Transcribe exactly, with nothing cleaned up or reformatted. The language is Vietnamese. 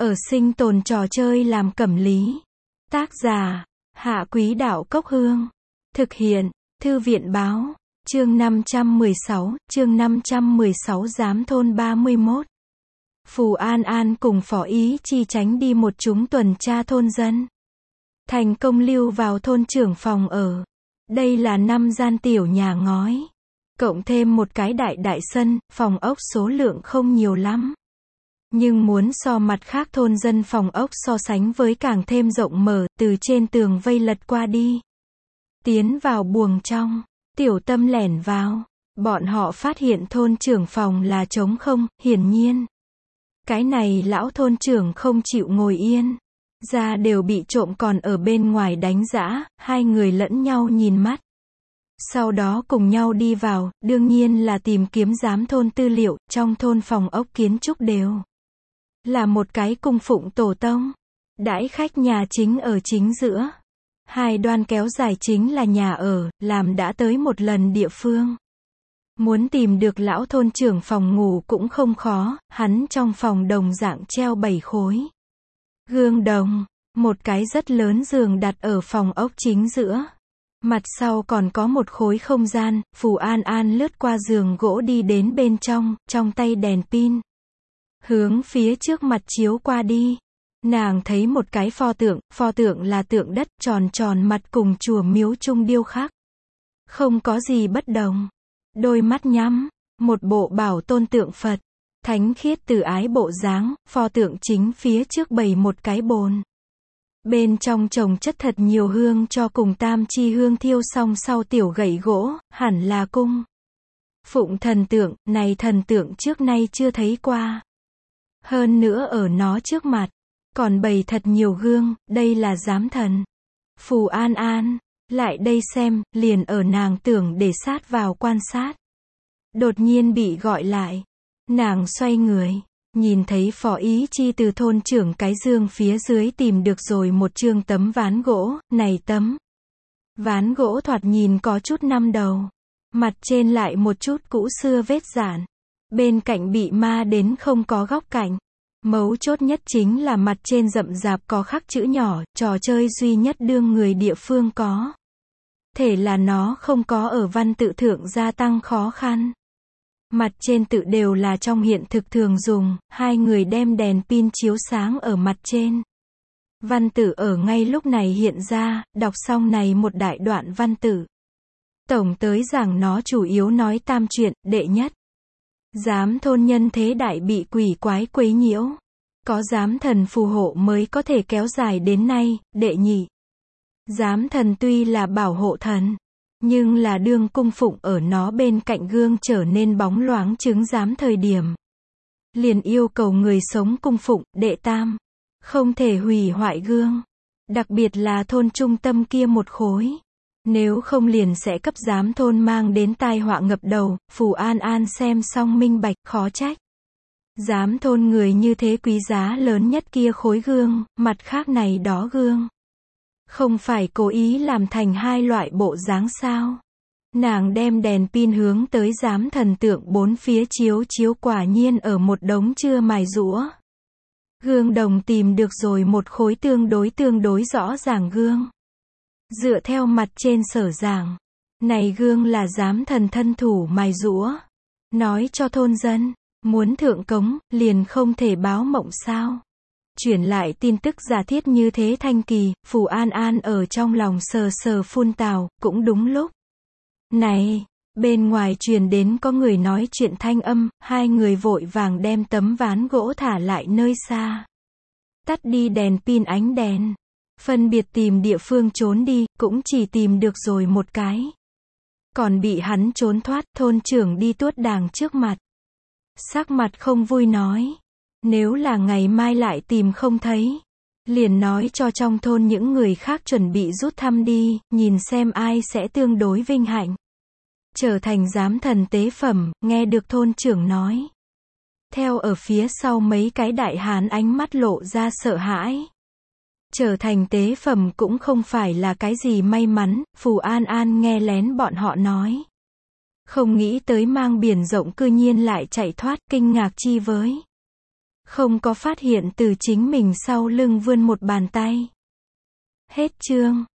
ở sinh tồn trò chơi làm cẩm lý. Tác giả, Hạ Quý Đạo Cốc Hương. Thực hiện, Thư viện Báo. Chương năm trăm mười sáu, chương năm trăm mười sáu Giám thôn ba mươi mốt. Phù An An cùng Phó Ý Chi tránh đi một chúng tuần tra thôn dân. Thành công lưu vào thôn trưởng phòng ở. Đây là năm gian tiểu nhà ngói. Cộng thêm một cái đại đại sân, phòng ốc số lượng không nhiều lắm. Nhưng muốn so mặt khác thôn dân phòng ốc so sánh với càng thêm rộng mở, từ trên tường vây lật qua đi. Tiến vào buồng trong, Tiểu Tâm lẻn vào. Bọn họ phát hiện thôn trưởng phòng là trống không, hiển nhiên. Cái này lão thôn trưởng không chịu ngồi yên. Da đều bị trộm còn ở bên ngoài đánh giã, hai người lẫn nhau nhìn mắt. Sau đó cùng nhau đi vào, đương nhiên là tìm kiếm giám thôn tư liệu, trong thôn phòng ốc kiến trúc đều là một cái cung phụng tổ tông. Đãi khách nhà chính ở chính giữa. Hai đoan kéo dài chính là nhà ở, làm đã tới một lần địa phương. Muốn tìm được lão thôn trưởng phòng ngủ cũng không khó, hắn trong phòng đồng dạng treo bảy khối gương đồng, một cái rất lớn giường đặt ở phòng ốc chính giữa. Mặt sau còn có một khối không gian, Phù An An lướt qua giường gỗ đi đến bên trong, trong tay đèn pin. Hướng phía trước mặt chiếu qua đi. Nàng thấy một cái pho tượng, pho tượng là tượng đất, tròn tròn mặt cùng chùa miếu chung điêu khắc. Không có gì bất đồng. Đôi mắt nhắm, một bộ bảo tôn tượng Phật. Thánh khiết từ ái bộ dáng, pho tượng chính phía trước bày một cái bồn. Bên trong trồng chất thật nhiều hương cho cùng tam chi hương thiêu xong sau tiểu gậy gỗ, hẳn là cung phụng thần tượng, này thần tượng trước nay chưa thấy qua. Hơn nữa ở nó trước mặt, còn bày thật nhiều gương, đây là giám thần. Phù An An, lại đây xem, liền ở nàng tưởng để sát vào quan sát. Đột nhiên bị gọi lại. Nàng xoay người, nhìn thấy Phó Ý Chi từ thôn trưởng cái dương phía dưới tìm được rồi một chương tấm ván gỗ, này tấm ván gỗ thoạt nhìn có chút năm đầu. Mặt trên lại một chút cũ xưa vết dạn. Bên cạnh bị ma đến không có góc cạnh. Mấu chốt nhất chính là mặt trên rậm rạp có khắc chữ nhỏ, trò chơi duy nhất đương người địa phương có. Thể là nó không có ở văn tự thượng gia tăng khó khăn. Mặt trên tự đều là trong hiện thực thường dùng, hai người đem đèn pin chiếu sáng ở mặt trên. Văn tự ở ngay lúc này hiện ra, đọc xong này một đại đoạn văn tự. Tổng tới giảng nó chủ yếu nói tam chuyện, đệ nhất. Giám thôn nhân thế đại bị quỷ quái quấy nhiễu. Có giám thần phù hộ mới có thể kéo dài đến nay, đệ nhị. Giám thần tuy là bảo hộ thần, nhưng là đương cung phụng ở nó bên cạnh gương trở nên bóng loáng chứng giám thời điểm. Liền yêu cầu người sống cung phụng, đệ tam. Không thể hủy hoại gương. Đặc biệt là thôn trung tâm kia một khối. Nếu không liền sẽ cấp giám thôn mang đến tai họa ngập đầu, Phù An An xem xong minh bạch, khó trách. Giám thôn người như thế quý giá lớn nhất kia khối gương, mặt khác này đó gương. Không phải cố ý làm thành hai loại bộ dáng sao. Nàng đem đèn pin hướng tới giám thần tượng bốn phía chiếu chiếu quả nhiên ở một đống chưa mài rũa. Gương đồng tìm được rồi một khối tương đối tương đối rõ ràng gương. Dựa theo mặt trên sở giảng, này gương là giám thần thân thủ mài rũa. Nói cho thôn dân, muốn thượng cống, liền không thể báo mộng sao. Chuyển lại tin tức giả thiết như thế thanh kỳ, Phù An An ở trong lòng sờ sờ phun tào, cũng đúng lúc. Này, bên ngoài truyền đến có người nói chuyện thanh âm, hai người vội vàng đem tấm ván gỗ thả lại nơi xa. Tắt đi đèn pin ánh đèn. Phân biệt tìm địa phương trốn đi, cũng chỉ tìm được rồi một cái. Còn bị hắn trốn thoát, thôn trưởng đi tuốt đàng trước mặt. Sắc mặt không vui nói. Nếu là ngày mai lại tìm không thấy. Liền nói cho trong thôn những người khác chuẩn bị rút thăm đi, nhìn xem ai sẽ tương đối vinh hạnh. Trở thành giám thần tế phẩm, nghe được thôn trưởng nói. Theo ở phía sau mấy cái đại hán ánh mắt lộ ra sợ hãi. Trở thành tế phẩm cũng không phải là cái gì may mắn, Phù An An nghe lén bọn họ nói. Không nghĩ tới mang biển rộng cư nhiên lại chạy thoát, kinh ngạc chi với. không có phát hiện từ chính mình sau lưng vươn một bàn tay. Hết chương.